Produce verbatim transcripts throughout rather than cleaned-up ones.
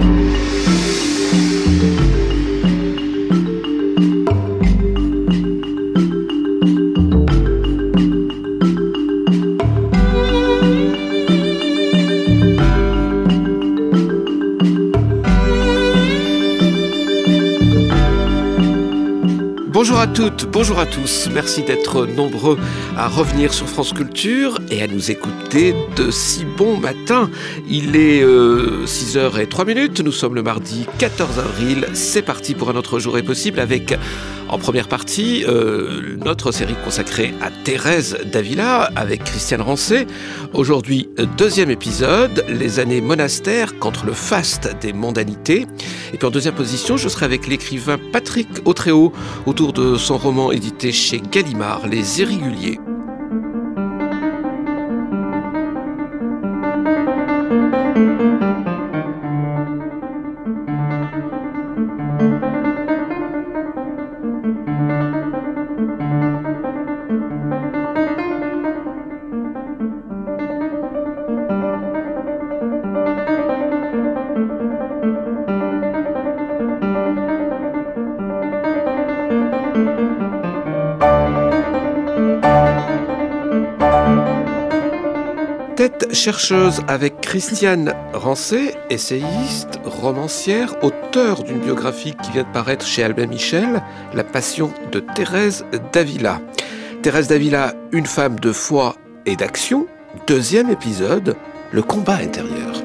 Bonjour à toutes, bonjour à tous. Merci d'être nombreux à revenir sur France Culture et à nous écouter de si bon matin. Il est euh, six heures zéro trois minutes, nous sommes le mardi quatorze avril. C'est parti pour un autre jour est possible avec, en première partie, euh, notre série consacrée à Thérèse d'Avila avec Christiane Rancé. Aujourd'hui, deuxième épisode, les années monastères contre le faste des mondanités. Et puis en deuxième position, je serai avec l'écrivain Patrick Autréau autour de son roman édité chez Gallimard, Les Irréguliers. Tête chercheuse avec Christiane Rancé, essayiste, romancière, auteure d'une biographie qui vient de paraître chez Albin Michel, La Passion de Thérèse d'Avila. Thérèse d'Avila, une femme de foi et d'action. Deuxième épisode, le combat intérieur.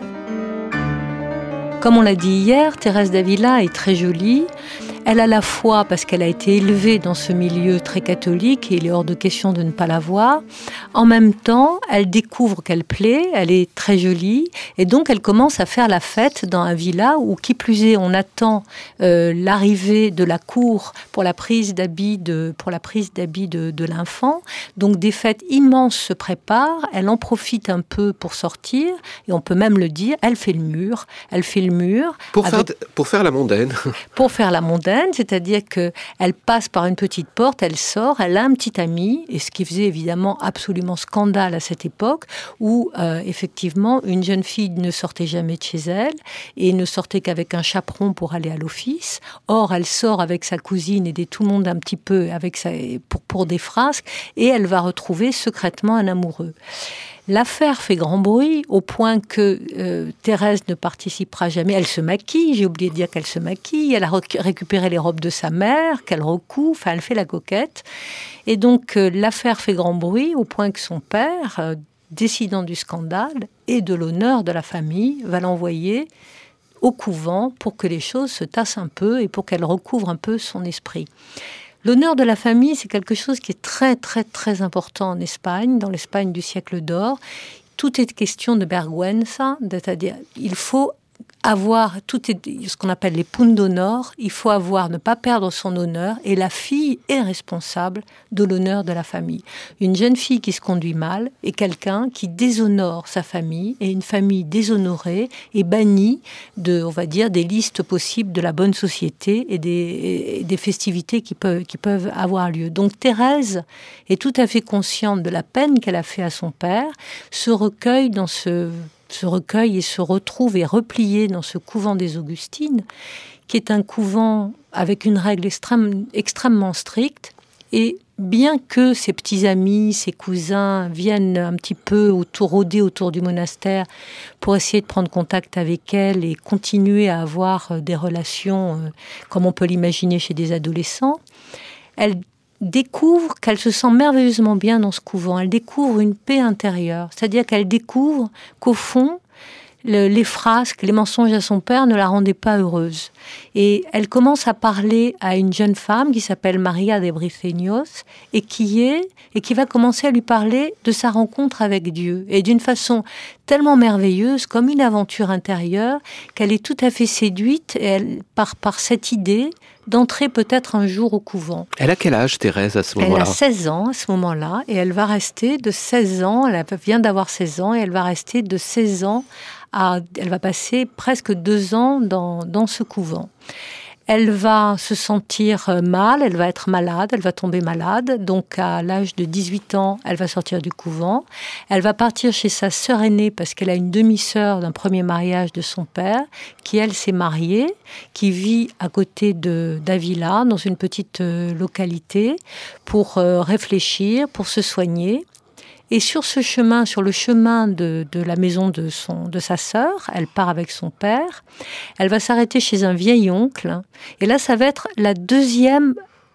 Comme on l'a dit hier, Thérèse d'Avila est très jolie. Elle a la foi parce qu'elle a été élevée dans ce milieu très catholique et il est hors de question de ne pas la voir. En même temps, elle découvre qu'elle plaît, elle est très jolie et donc elle commence à faire la fête dans un villa où, qui plus est, on attend euh, l'arrivée de la cour pour la prise d'habit de, pour la prise d'habit de, de l'infant. Donc des fêtes immenses se préparent, elle en profite un peu pour sortir et on peut même le dire, elle fait le mur, elle fait le mur. Pour, avec, faire, pour faire la mondaine. Pour faire la mondaine. C'est-à-dire qu'elle passe par une petite porte, elle sort, elle a un petit ami, et ce qui faisait évidemment absolument scandale à cette époque, où euh, effectivement une jeune fille ne sortait jamais de chez elle, et ne sortait qu'avec un chaperon pour aller à l'office. Or, elle sort avec sa cousine, aider tout le monde un petit peu avec sa, pour, pour des frasques, et elle va retrouver secrètement un amoureux. L'affaire fait grand bruit au point que euh, Thérèse ne participera jamais. Elle se maquille, j'ai oublié de dire qu'elle se maquille. Elle a rec- récupéré les robes de sa mère, qu'elle recoue, enfin elle fait la coquette. Et donc euh, l'affaire fait grand bruit au point que son père, euh, décidant du scandale et de l'honneur de la famille, va l'envoyer au couvent pour que les choses se tassent un peu et pour qu'elle recouvre un peu son esprit. L'honneur de la famille, c'est quelque chose qui est très, très, très important en Espagne, dans l'Espagne du siècle d'or. Tout est question de vergüenza, c'est-à-dire il faut avoir, tout est ce qu'on appelle les punts d'honneur, il faut avoir, ne pas perdre son honneur, et la fille est responsable de l'honneur de la famille. Une jeune fille qui se conduit mal est quelqu'un qui déshonore sa famille, et une famille déshonorée est bannie de, on va dire, des listes possibles de la bonne société et des, et des festivités qui peuvent, qui peuvent avoir lieu. Donc Thérèse est tout à fait consciente de la peine qu'elle a fait à son père, se recueille dans ce... se recueille et se retrouve et replié dans ce couvent des Augustines, qui est un couvent avec une règle extrême, extrêmement stricte. Et bien que ses petits amis, ses cousins viennent un petit peu autour, rôder autour du monastère pour essayer de prendre contact avec elle et continuer à avoir des relations euh, comme on peut l'imaginer chez des adolescents, elle découvre qu'elle se sent merveilleusement bien dans ce couvent. Elle découvre une paix intérieure. C'est-à-dire qu'elle découvre qu'au fond, le, les frasques, les mensonges à son père ne la rendaient pas heureuse. Et elle commence à parler à une jeune femme qui s'appelle Maria de Briceños et qui est et qui va commencer à lui parler de sa rencontre avec Dieu. Et d'une façon tellement merveilleuse, comme une aventure intérieure, qu'elle est tout à fait séduite et elle, par, par cette idée d'entrer peut-être un jour au couvent. Elle a quel âge, Thérèse, à ce moment-là ? Elle a seize ans à ce moment-là, et elle va rester de seize ans, elle vient d'avoir seize ans, et elle va rester de seize ans à... Elle va passer presque deux ans dans, dans ce couvent. Elle va se sentir mal, elle va être malade, elle va tomber malade. Donc, à l'âge de dix-huit ans, elle va sortir du couvent. Elle va partir chez sa sœur aînée parce qu'elle a une demi-sœur d'un premier mariage de son père, qui, elle, s'est mariée, qui vit à côté de d'Avila, dans une petite euh, localité, pour euh, réfléchir, pour se soigner. Et sur ce chemin, sur le chemin de, de la maison de, son, de sa sœur, elle part avec son père, elle va s'arrêter chez un vieil oncle. Et là, ça va être la deuxième,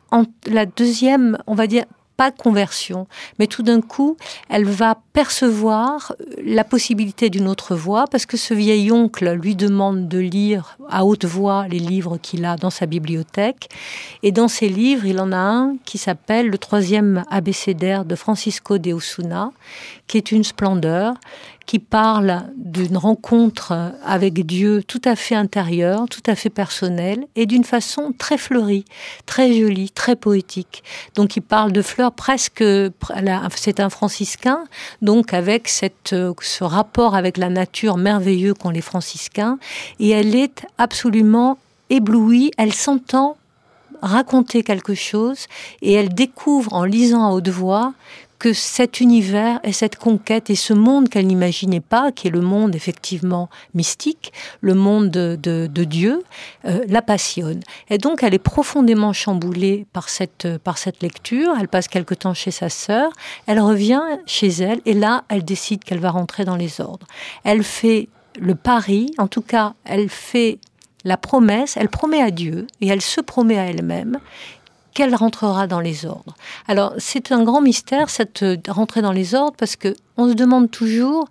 la deuxième, on va dire, pas conversion, mais tout d'un coup, elle va percevoir la possibilité d'une autre voie, parce que ce vieil oncle lui demande de lire à haute voix les livres qu'il a dans sa bibliothèque. Et dans ces livres, il en a un qui s'appelle le troisième abécédaire de Francisco de Osuna, qui est une splendeur, qui parle d'une rencontre avec Dieu tout à fait intérieure, tout à fait personnelle, et d'une façon très fleurie, très jolie, très poétique. Donc il parle de fleurs presque... C'est un franciscain, donc avec cette, ce rapport avec la nature merveilleux qu'ont les franciscains, et elle est absolument éblouie, elle s'entend raconter quelque chose, et elle découvre en lisant à haute voix que cet univers et cette conquête et ce monde qu'elle n'imaginait pas, qui est le monde effectivement mystique, le monde de, de, de Dieu, euh, la passionne. Et donc elle est profondément chamboulée par cette, par cette lecture. Elle passe quelque temps chez sa sœur, elle revient chez elle et là elle décide qu'elle va rentrer dans les ordres. Elle fait le pari, en tout cas elle fait la promesse, elle promet à Dieu et elle se promet à elle-même qu'elle rentrera dans les ordres. Alors, c'est un grand mystère, cette rentrée dans les ordres, parce qu'on se demande toujours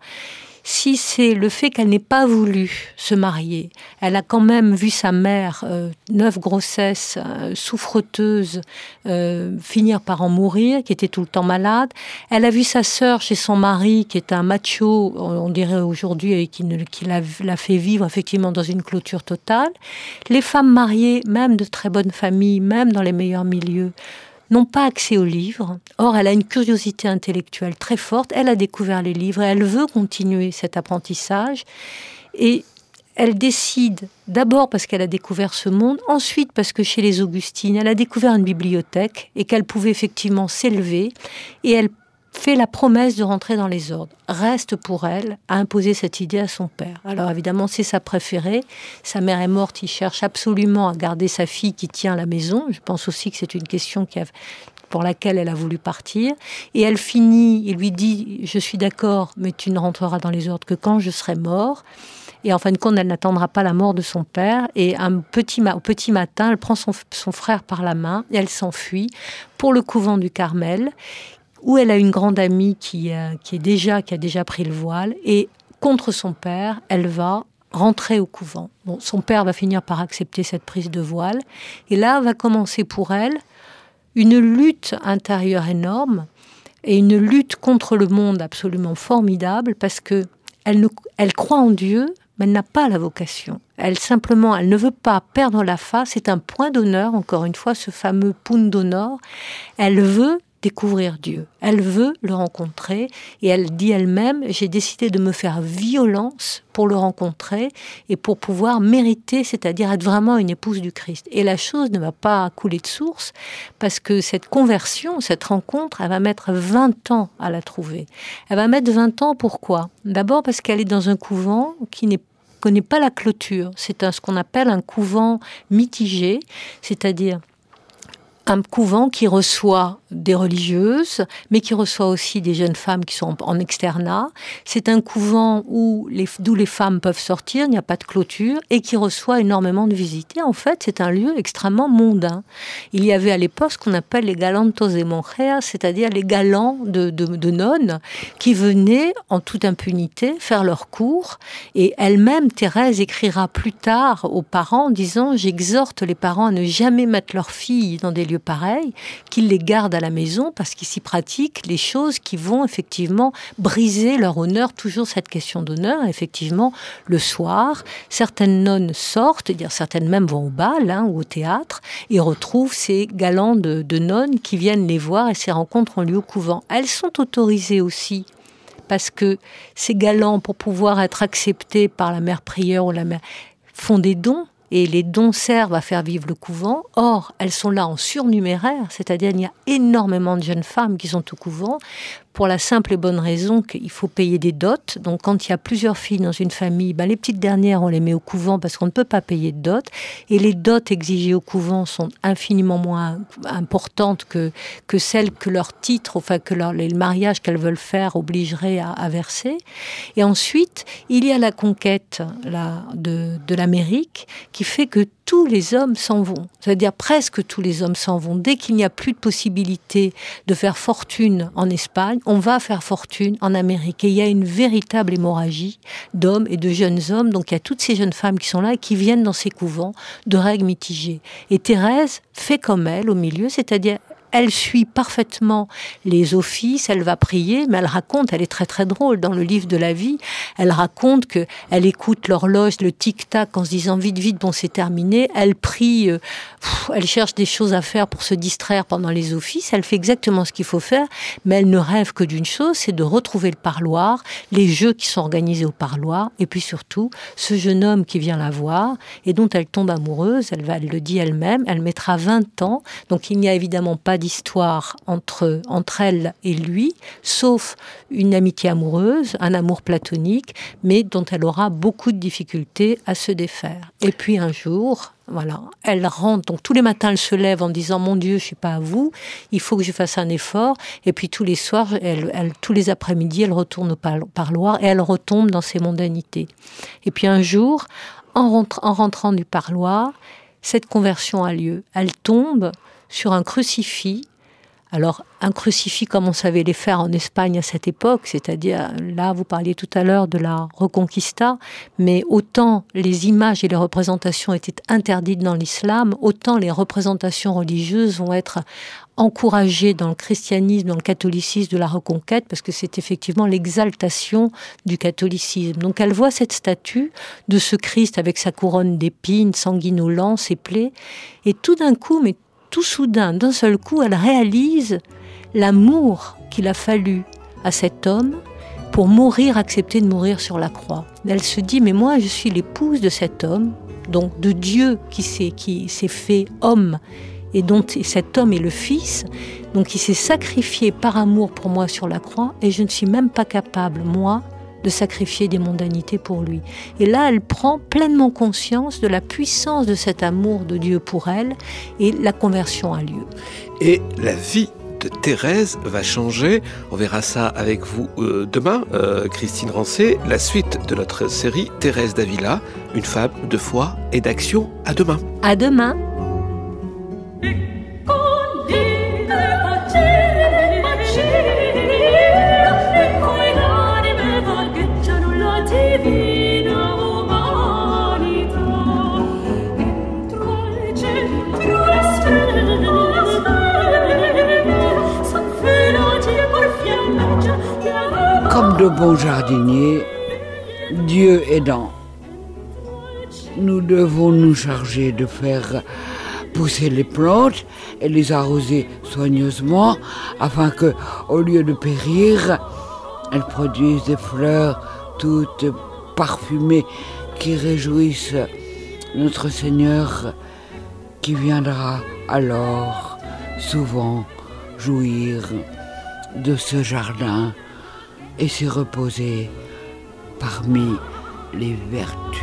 si c'est le fait qu'elle n'ait pas voulu se marier. Elle a quand même vu sa mère, euh, neuf grossesses, euh, souffreteuse, euh, finir par en mourir, qui était tout le temps malade. Elle a vu sa sœur chez son mari, qui est un macho, on dirait aujourd'hui, et qui, ne, qui l'a, l'a fait vivre effectivement dans une clôture totale. Les femmes mariées, même de très bonnes familles, même dans les meilleurs milieux, n'ont pas accès aux livres. Or, elle a une curiosité intellectuelle très forte. Elle a découvert les livres et elle veut continuer cet apprentissage. Et elle décide, d'abord parce qu'elle a découvert ce monde, ensuite parce que chez les Augustines, elle a découvert une bibliothèque et qu'elle pouvait effectivement s'élever. Et elle fait la promesse de rentrer dans les ordres. Reste pour elle à imposer cette idée à son père. Alors évidemment, c'est sa préférée. Sa mère est morte, il cherche absolument à garder sa fille qui tient la maison. Je pense aussi que c'est une question qui a, pour laquelle elle a voulu partir. Et elle finit, il lui dit « Je suis d'accord, mais tu ne rentreras dans les ordres que quand je serai mort ». Et en fin de compte, elle n'attendra pas la mort de son père. Et un petit ma- au petit matin, elle prend son, son frère par la main et elle s'enfuit pour le couvent du Carmel, où elle a une grande amie qui, euh, qui, est déjà, qui a déjà pris le voile. Et contre son père, elle va rentrer au couvent. Bon, son père va finir par accepter cette prise de voile. Et là, va commencer pour elle une lutte intérieure énorme et une lutte contre le monde absolument formidable parce que elle, ne, elle croit en Dieu, mais elle n'a pas la vocation. Elle, simplement, elle ne veut pas perdre la face. C'est un point d'honneur, encore une fois, ce fameux punto d'honneur. Elle veut découvrir Dieu. Elle veut le rencontrer et elle dit elle-même « J'ai décidé de me faire violence pour le rencontrer et pour pouvoir mériter, c'est-à-dire être vraiment une épouse du Christ. » Et la chose ne va pas couler de source parce que cette conversion, cette rencontre, elle va mettre vingt ans à la trouver. Elle va mettre vingt ans, pourquoi ? D'abord parce qu'elle est dans un couvent qui n'est connaît pas la clôture. C'est un, ce qu'on appelle un couvent mitigé, c'est-à-dire un couvent qui reçoit des religieuses, mais qui reçoit aussi des jeunes femmes qui sont en externat. C'est un couvent où les, d'où les femmes peuvent sortir, il n'y a pas de clôture, et qui reçoit énormément de visites. Et en fait, c'est un lieu extrêmement mondain. Il y avait à l'époque ce qu'on appelle les galantos de monjas, c'est-à-dire les galants de, de, de nonnes, qui venaient en toute impunité faire leurs cours. Et elle-même, Thérèse, écrira plus tard aux parents en disant « J'exhorte les parents à ne jamais mettre leurs filles dans des lieux pareils, qu'ils les gardent à la maison parce qu'ils s'y pratiquent les choses qui vont effectivement briser leur honneur, toujours cette question d'honneur. Effectivement, le soir, certaines nonnes sortent, c'est-à-dire certaines même vont au bal hein, ou au théâtre et retrouvent ces galants de, de nonnes qui viennent les voir et ces rencontres ont lieu au couvent. Elles sont autorisées aussi parce que ces galants, pour pouvoir être acceptés par la mère prieure ou la mère, font des dons. et les dons servent à faire vivre le couvent. Or, elles sont là en surnuméraire, c'est-à-dire il y a énormément de jeunes femmes qui sont au couvent, pour la simple et bonne raison qu'il faut payer des dots. Donc quand il y a plusieurs filles dans une famille, ben, les petites dernières, on les met au couvent parce qu'on ne peut pas payer de dots. Et les dots exigées au couvent sont infiniment moins importantes que, que celles que leur titre, enfin que leur, les mariages qu'elles veulent faire obligeraient à, à verser. Et ensuite, il y a la conquête là, de, de l'Amérique qui fait que tous les hommes s'en vont. C'est-à-dire presque tous les hommes s'en vont. Dès qu'il n'y a plus de possibilité de faire fortune en Espagne, on va faire fortune en Amérique. Et il y a une véritable hémorragie d'hommes et de jeunes hommes. Donc il y a toutes ces jeunes femmes qui sont là et qui viennent dans ces couvents de règles mitigées. Et Thérèse fait comme elle au milieu, c'est-à-dire elle suit parfaitement les offices, elle va prier, mais elle raconte, elle est très très drôle dans le livre de la vie, elle raconte que elle écoute l'horloge, le tic-tac en se disant vite vite, bon c'est terminé, elle prie, euh, pff, elle cherche des choses à faire pour se distraire pendant les offices, elle fait exactement ce qu'il faut faire, mais elle ne rêve que d'une chose, c'est de retrouver le parloir, les jeux qui sont organisés au parloir, et puis surtout ce jeune homme qui vient la voir et dont elle tombe amoureuse, elle, va, elle le dit elle-même, elle mettra vingt ans, donc il n'y a évidemment pas d'histoire entre, entre elle et lui, sauf une amitié amoureuse, un amour platonique, mais dont elle aura beaucoup de difficultés à se défaire. Et puis un jour, voilà, elle rentre, donc tous les matins elle se lève en disant « Mon Dieu, je ne suis pas à vous, il faut que je fasse un effort ». Et puis tous les soirs, elle, elle, tous les après-midi, elle retourne au parloir et elle retombe dans ses mondanités. Et puis un jour, en, rentre, en rentrant du parloir, cette conversion a lieu. Elle tombe sur un crucifix. Alors, un crucifix comme on savait les faire en Espagne à cette époque, c'est-à-dire, là, vous parliez tout à l'heure de la Reconquista, mais autant les images et les représentations étaient interdites dans l'islam, autant les représentations religieuses vont être encouragées dans le christianisme, dans le catholicisme de la Reconquête, parce que c'est effectivement l'exaltation du catholicisme. Donc, elle voit cette statue de ce Christ avec sa couronne d'épines, sanguinolent, ses plaies, et tout d'un coup, mais tout soudain, d'un seul coup, elle réalise l'amour qu'il a fallu à cet homme pour mourir, accepter de mourir sur la croix. Elle se dit, mais moi, je suis l'épouse de cet homme, donc de Dieu qui s'est, qui s'est fait homme, et dont et cet homme est le fils, donc il s'est sacrifié par amour pour moi sur la croix, et je ne suis même pas capable, moi, de sacrifier des mondanités pour lui. Et là, elle prend pleinement conscience de la puissance de cet amour de Dieu pour elle, et la conversion a lieu. Et la vie de Thérèse va changer. On verra ça avec vous euh, demain, euh, Christine Rancé. La suite de notre série Thérèse d'Avila, une femme de foi et d'action. À demain. À demain. Comme de bons jardiniers, Dieu aidant, nous devons nous charger de faire pousser les plantes et les arroser soigneusement afin que, au lieu de périr, elles produisent des fleurs toutes parfumées qui réjouissent notre Seigneur qui viendra alors souvent jouir de ce jardin et s'y reposer parmi les vertus.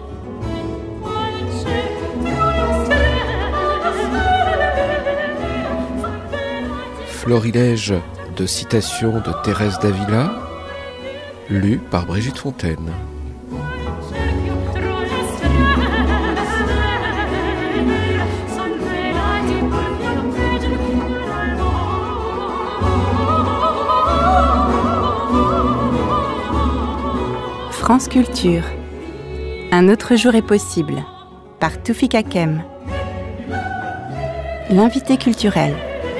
Florilège de citations de Thérèse d'Avila, lu par Brigitte Fontaine. France Culture. Un autre jour est possible, par Toufik Hakem. L'invité culturel.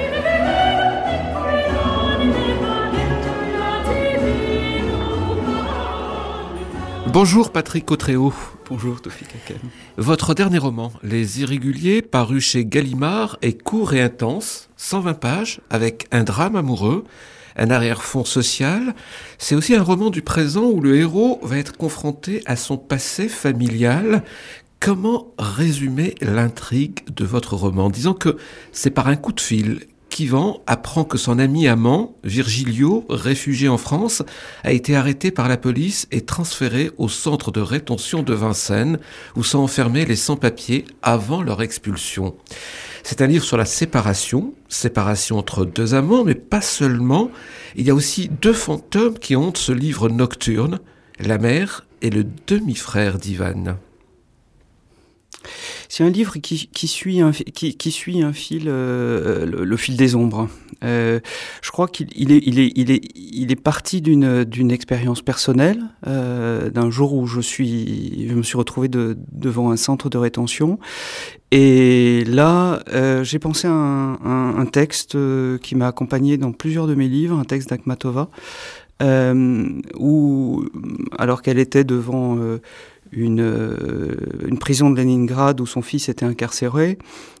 Bonjour Patrick Cotréau. Bonjour Toufik Hakem. Votre dernier roman, Les Irréguliers, paru chez Gallimard, est court et intense, cent vingt pages, avec un drame amoureux, un arrière-fond social. C'est aussi un roman du présent où le héros va être confronté à son passé familial. Comment résumer l'intrigue de votre roman ? Disons que c'est par un coup de fil qu'Yvan apprend que son ami amant, Virgilio, réfugié en France, a été arrêté par la police et transféré au centre de rétention de Vincennes, où sont enfermés les sans-papiers avant leur expulsion. C'est un livre sur la séparation, séparation entre deux amants, mais pas seulement. Il y a aussi deux fantômes qui hantent ce livre nocturne, la mère et le demi-frère d'Ivan. C'est un livre qui, qui, suit, un, qui, qui suit un fil, euh, le, le fil des ombres. Euh, je crois qu'il il est, il est, il est, il est parti d'une, d'une expérience personnelle, euh, d'un jour où je, suis, je me suis retrouvé de, devant un centre de rétention. Et là, euh, j'ai pensé à un, un, un texte qui m'a accompagné dans plusieurs de mes livres, un texte d'Akhmatova, euh, où, alors qu'elle était devant... Euh, Une, euh, une prison de Leningrad où son fils était incarcéré,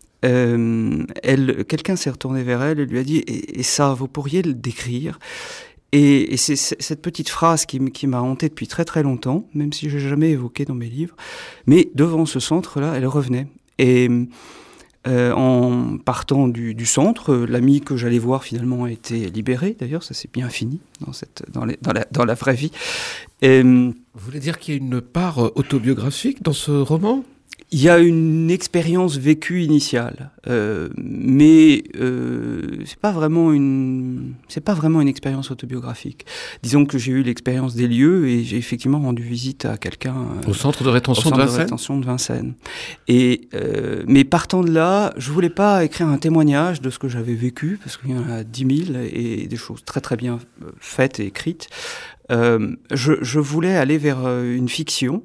euh, elle, quelqu'un s'est retourné vers elle et lui a dit et, et ça, vous pourriez le décrire ? Et, et c'est, c'est cette petite phrase qui, qui m'a hanté depuis très très longtemps, même si je l'ai jamais évoquée dans mes livres. Mais devant ce centre-là, elle revenait. Et euh, en partant du, du centre, l'ami que j'allais voir finalement a été libéré. D'ailleurs, ça s'est bien fini dans, cette, dans, les, dans, la, dans la vraie vie. Et, vous voulez dire qu'il y a une part autobiographique dans ce roman ? Il y a une expérience vécue initiale, euh, mais euh, c'est pas vraiment une, c'est pas vraiment une expérience autobiographique. Disons que j'ai eu l'expérience des lieux et j'ai effectivement rendu visite à quelqu'un euh, au centre de rétention, au centre de, Vincennes. de rétention de Vincennes. Et euh, mais partant de là, je voulais pas écrire un témoignage de ce que j'avais vécu parce qu'il y en a dix mille et des choses très très bien faites et écrites. Euh, je, je voulais aller vers une fiction.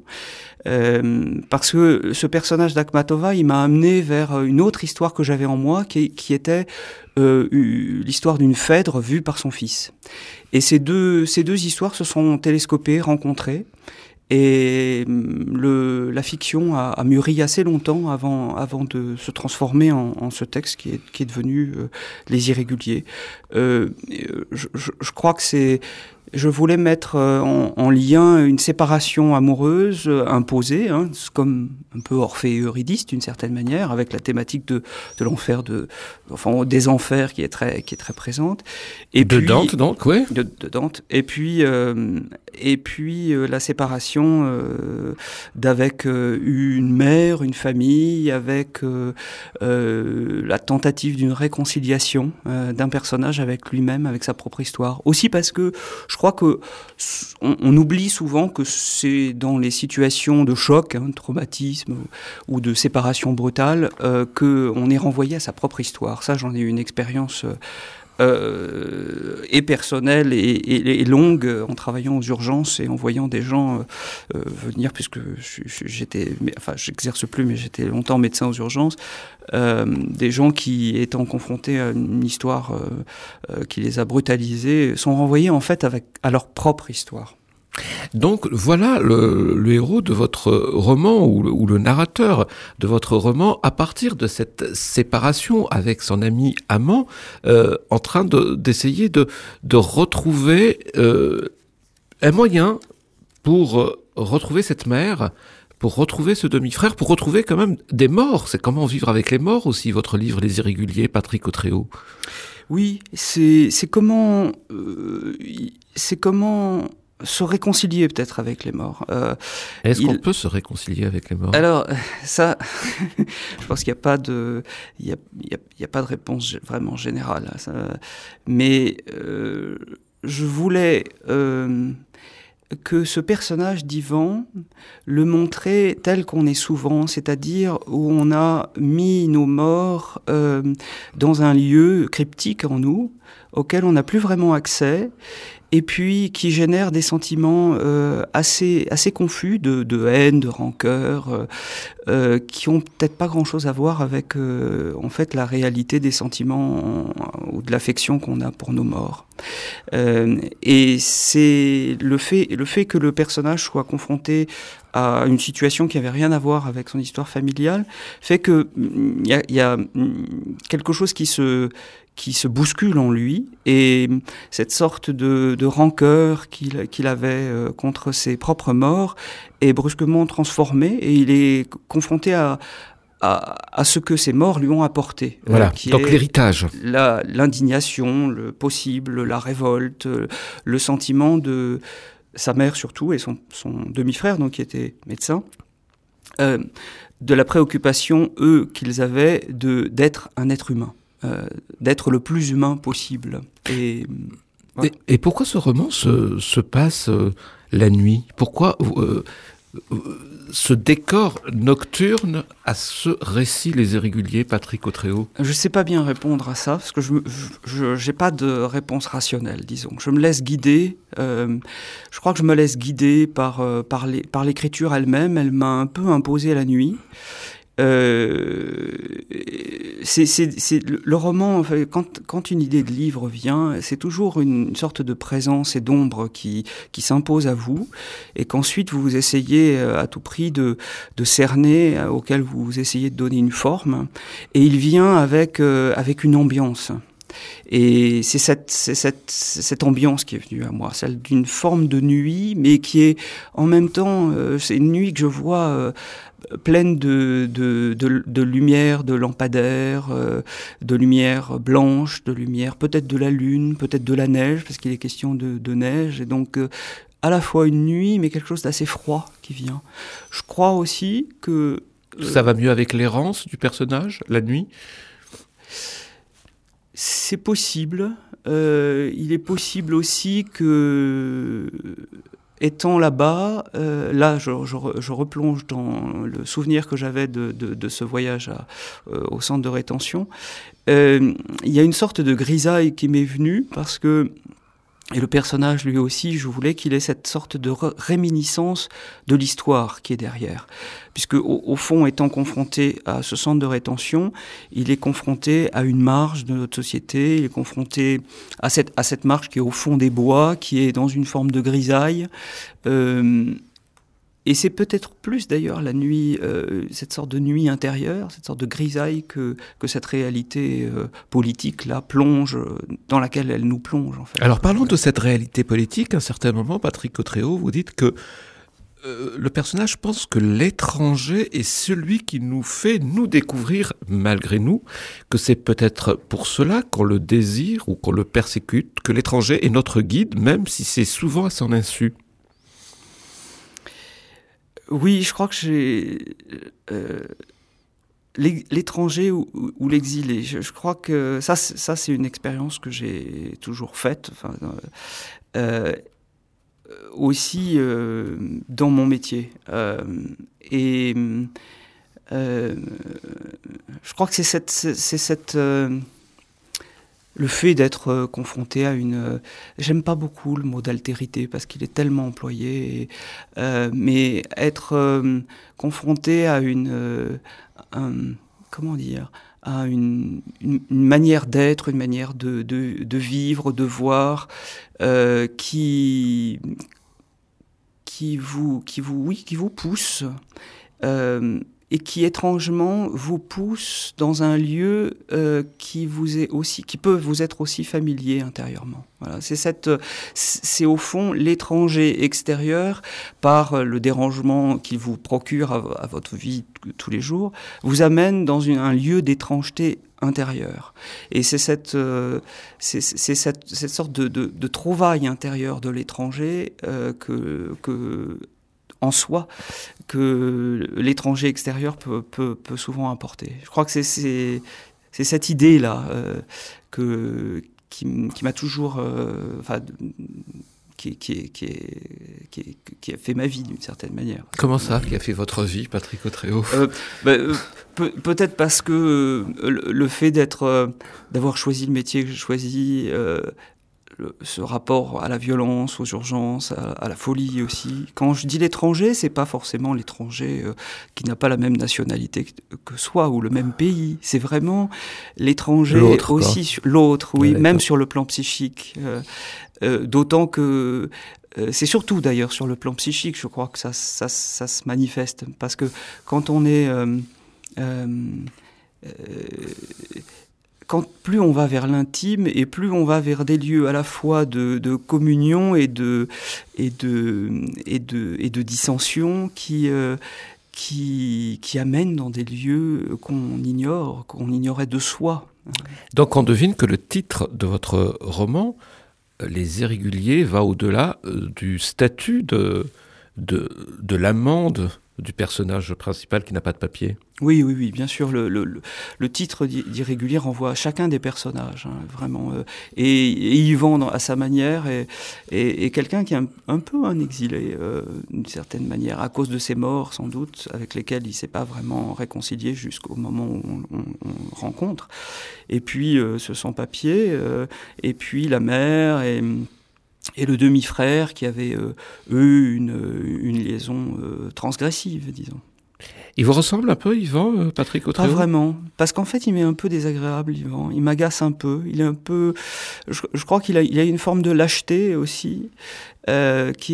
Euh, parce que ce personnage d'Akhmatova, il m'a amené vers une autre histoire que j'avais en moi, qui, qui était euh, l'histoire d'une Phèdre vue par son fils. Et ces deux, ces deux histoires se sont télescopées, rencontrées, et le, la fiction a, a mûri assez longtemps avant, avant de se transformer en, en ce texte qui est, qui est devenu euh, Les Irréguliers. Euh, je, je, je crois que c'est... Je voulais mettre en, en lien une séparation amoureuse imposée, hein, comme un peu Orphée et Eurydice d'une certaine manière, avec la thématique de, de l'enfer, de, enfin des enfers qui est très, qui est très présente. Et de puis, Dante, donc, oui. De, de Dante. Et puis, euh, et puis euh, la séparation euh, d'avec euh, une mère, une famille, avec euh, euh, la tentative d'une réconciliation euh, d'un personnage avec lui-même, avec sa propre histoire. Aussi parce que je Je crois que on, on oublie souvent que c'est dans les situations de choc, hein, de traumatisme ou, ou de séparation brutale euh, que on est renvoyé à sa propre histoire. Ça, j'en ai eu une expérience euh, et personnelle et, et, et longue en travaillant aux urgences et en voyant des gens euh, venir, puisque j'étais, enfin, j'exerce plus, mais j'étais longtemps médecin aux urgences. Euh, des gens qui, étant confrontés à une histoire euh, euh, qui les a brutalisés, sont renvoyés en fait avec, à leur propre histoire. Donc voilà le, le héros de votre roman, ou le, ou le narrateur de votre roman, à partir de cette séparation avec son ami amant, euh, en train de, d'essayer de, de retrouver euh, un moyen pour retrouver cette mère, pour retrouver ce demi-frère, pour retrouver quand même des morts. C'est comment vivre avec les morts aussi, votre livre Les Irréguliers, Patrick Autréau. Oui, c'est, c'est comment... Euh, c'est comment... se réconcilier peut-être avec les morts. Euh, Est-ce il... qu'on peut se réconcilier avec les morts ? Alors, ça, je pense qu'il n'y a pas de, il y a, il y a, il y a pas de réponse vraiment générale. Ça, mais euh, je voulais euh, que ce personnage d'Yvan le montrer tel qu'on est souvent, c'est-à-dire où on a mis nos morts euh, dans un lieu cryptique en nous, auquel on n'a plus vraiment accès, et puis qui génère des sentiments euh, assez assez confus de, de haine, de rancœur, euh, euh, qui ont peut-être pas grand-chose à voir avec euh, en fait la réalité des sentiments ou de l'affection qu'on a pour nos morts. Euh, et c'est le fait le fait que le personnage soit confronté à une situation qui avait rien à voir avec son histoire familiale fait que il y a, y a quelque chose qui se qui se bouscule en lui, et cette sorte de, de rancœur qu'il, qu'il avait euh, contre ses propres morts est brusquement transformée, et il est confronté à, à, à ce que ces morts lui ont apporté. Voilà, euh, qui donc est l'héritage. La, l'indignation, le possible, la révolte, le sentiment de sa mère surtout, et son, son demi-frère, donc, qui était médecin, euh, de la préoccupation, eux, qu'ils avaient de, d'être un être humain. Euh, d'être le plus humain possible. Et, voilà. et, et pourquoi ce roman se, se passe euh, la nuit ? Pourquoi euh, euh, ce décor nocturne à ce récit Les Irréguliers, Patrick Autréau ? Je ne sais pas bien répondre à ça, parce que je n'ai pas de réponse rationnelle, disons. Je me laisse guider, euh, je crois que je me laisse guider par, euh, par, les, par l'écriture elle-même. Elle m'a un peu imposé la nuit. Euh, c'est, c'est, c'est le roman, enfin, quand, quand une idée de livre vient, c'est toujours une, une sorte de présence et d'ombre qui, qui s'impose à vous, et qu'ensuite vous essayez à tout prix de, de cerner, auquel vous essayez de donner une forme, et il vient avec, euh, avec une ambiance. Et c'est cette, c'est cette, cette ambiance qui est venue à moi, celle d'une forme de nuit, mais qui est en même temps, euh, c'est une nuit que je vois euh, pleine de, de, de, de lumière, de lampadaires, euh, de lumière blanche, de lumière peut-être de la lune, peut-être de la neige, parce qu'il est question de, de neige, et donc euh, à la fois une nuit, mais quelque chose d'assez froid qui vient. Je crois aussi que... Euh, Ça va mieux avec l'errance du personnage, la nuit ? C'est possible. Euh, il est possible aussi que, étant là-bas, euh, là, je, je, je replonge dans le souvenir que j'avais de, de, de ce voyage à, euh, au centre de rétention. Euh, il y a une sorte de grisaille qui m'est venue parce que, et le personnage lui aussi, je voulais qu'il ait cette sorte de réminiscence de l'histoire qui est derrière. Puisque au, au fond, étant confronté à ce centre de rétention, il est confronté à une marge de notre société, il est confronté à cette, à cette marge qui est au fond des bois, qui est dans une forme de grisaille. Euh, et c'est peut-être plus d'ailleurs la nuit, euh, cette sorte de nuit intérieure, cette sorte de grisaille que, que cette réalité euh, politique là plonge, dans laquelle elle nous plonge en fait. Alors parlons de cette réalité politique. À un certain moment, Patrick Autréau, vous dites que euh, le personnage pense que l'étranger est celui qui nous fait nous découvrir malgré nous, que c'est peut-être pour cela qu'on le désire ou qu'on le persécute, que l'étranger est notre guide, même si c'est souvent à son insu. Oui, je crois que j'ai euh, l'étranger ou, ou l'exilé. Je, je crois que ça, ça c'est une expérience que j'ai toujours faite. Enfin, euh, aussi euh, dans mon métier. Euh, et euh, je crois que c'est cette, c'est, c'est cette euh, le fait d'être confronté à une... Euh, j'aime pas beaucoup le mot d'altérité parce qu'il est tellement employé, et, euh, mais être euh, confronté à une... Euh, un, comment dire à une, une, une manière d'être, une manière de, de, de vivre, de voir, euh, qui, qui, vous, qui, vous, oui, qui vous pousse, euh, et qui étrangement vous pousse dans un lieu euh, qui vous est aussi, qui peut vous être aussi familier intérieurement. Voilà, c'est cette, c'est au fond l'étranger extérieur par le dérangement qu'il vous procure à, à votre vie tous les jours, vous amène dans une, un lieu d'étrangeté intérieure. Et c'est cette, euh, c'est, c'est cette, cette sorte de, de, de trouvaille intérieure de l'étranger euh, que, que en soi, que l'étranger extérieur peut, peut, peut souvent apporter. Je crois que c'est, c'est, c'est cette idée-là euh, que, qui, qui m'a toujours... Euh, enfin, qui, qui, qui, qui, qui a fait ma vie d'une certaine manière. Comment ça, qui a fait votre vie, Patrick Autréau ? euh, bah, euh, pe- Peut-être parce que euh, le, le fait d'être, euh, d'avoir choisi le métier que j'ai choisi... Euh, ce rapport à la violence, aux urgences, à, à la folie aussi. Quand je dis l'étranger, c'est pas forcément l'étranger euh, qui n'a pas la même nationalité que, que soi ou le même pays. C'est vraiment l'étranger l'autre, aussi, sur, l'autre, oui, ouais, même sur le plan psychique. Euh, euh, d'autant que euh, c'est surtout d'ailleurs sur le plan psychique, je crois que ça, ça, ça se manifeste. Parce que quand on est... Euh, euh, euh, quand plus on va vers l'intime et plus on va vers des lieux à la fois de, de communion et de, et de, et de, et de dissension qui, euh, qui, qui amènent dans des lieux qu'on ignore, qu'on ignorait de soi. Donc on devine que le titre de votre roman, Les Irréguliers, va au-delà du statut de, de, de l'amende du personnage principal qui n'a pas de papier. Oui, oui, oui, bien sûr. Le, le, le titre d'Irrégulier renvoie à chacun des personnages, hein, vraiment. Euh, et, et Yvan, dans, à sa manière, est, est, est quelqu'un qui est un, un peu un exilé, euh, d'une certaine manière, à cause de ses morts, sans doute, avec lesquels il ne s'est pas vraiment réconcilié jusqu'au moment où on, on, on rencontre. Et puis, euh, ce sans-papier, euh, et puis la mère, et... et le demi-frère qui avait, euh, eux, une, une liaison euh, transgressive, disons. Il vous ressemble un peu, Yvan, euh, Patrick Autréau ? Pas vraiment, parce qu'en fait, il m'est un peu désagréable, Yvan. Il m'agace un peu. Il est un peu... Je, je crois qu'il a, il a une forme de lâcheté aussi, euh, qui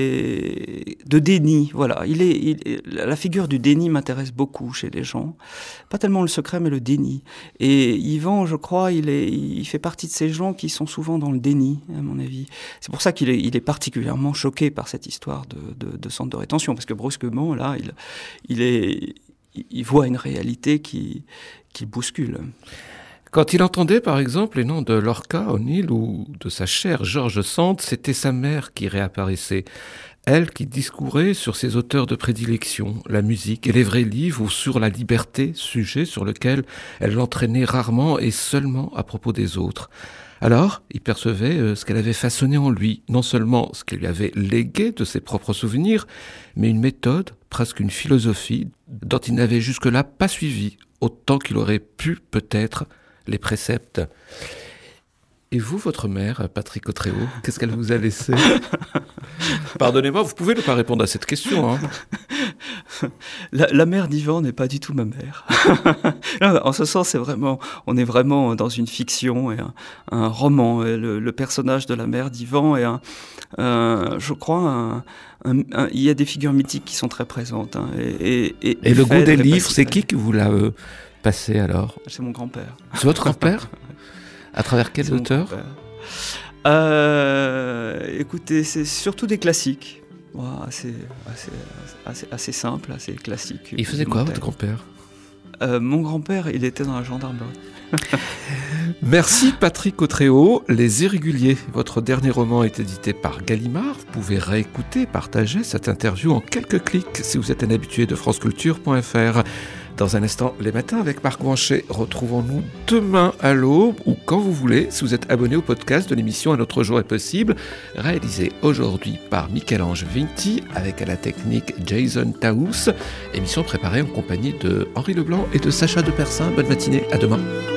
est de déni. Voilà, il est, il, la figure du déni m'intéresse beaucoup chez les gens. Pas tellement le secret, mais le déni. Et Yvan, je crois, il, est, il fait partie de ces gens qui sont souvent dans le déni, à mon avis. C'est pour ça qu'il est, il est particulièrement choqué par cette histoire de, de, de centre de rétention, parce que brusquement, là, il, il est il voit une réalité qui, qui bouscule. Quand il entendait, par exemple, les noms de Lorca O'Neill ou de sa chère George Sand, c'était sa mère qui réapparaissait. Elle qui discourait sur ses auteurs de prédilection, la musique et les vrais livres, ou sur la liberté, sujet sur lequel elle l'entraînait rarement et seulement à propos des autres. Alors, il percevait ce qu'elle avait façonné en lui, non seulement ce qu'elle lui avait légué de ses propres souvenirs, mais une méthode, presque une philosophie, dont il n'avait jusque-là pas suivi, autant qu'il aurait pu, peut-être, les préceptes. Et vous, votre mère, Patrick Autréau, qu'est-ce qu'elle vous a laissé ? Pardonnez-moi, vous pouvez ne pas répondre à cette question. Hein. La, la mère d'Yvan n'est pas du tout ma mère. En ce sens, c'est vraiment, on est vraiment dans une fiction et un, un roman. Et le, le personnage de la mère d'Yvan est un, un je crois, un, un, un, il y a des figures mythiques qui sont très présentes. Hein, et, et, et, et le goût des livres, c'est qui qui vous l'a euh, passé alors ? C'est mon grand-père. C'est votre grand-père ? À travers quel auteur ? euh, Écoutez, c'est surtout des classiques. Ouais, assez, assez, assez, assez simple, assez classique. Il faisait quoi, votre grand-père ? euh, Mon grand-père, il était dans la gendarmerie. Merci Patrick Autréau. Les Irréguliers, votre dernier roman est édité par Gallimard. Vous pouvez réécouter, partager cette interview en quelques clics si vous êtes un habitué de franceculture point f r. Dans un instant, les matins avec Marc Blanchet. Retrouvons-nous demain à l'aube ou quand vous voulez, si vous êtes abonné au podcast de l'émission Un autre jour est possible, réalisé aujourd'hui par Michel-Ange Vinti avec à la technique Jason Taous. Émission préparée en compagnie de Henri Leblanc et de Sacha Depersin. Bonne matinée, à demain.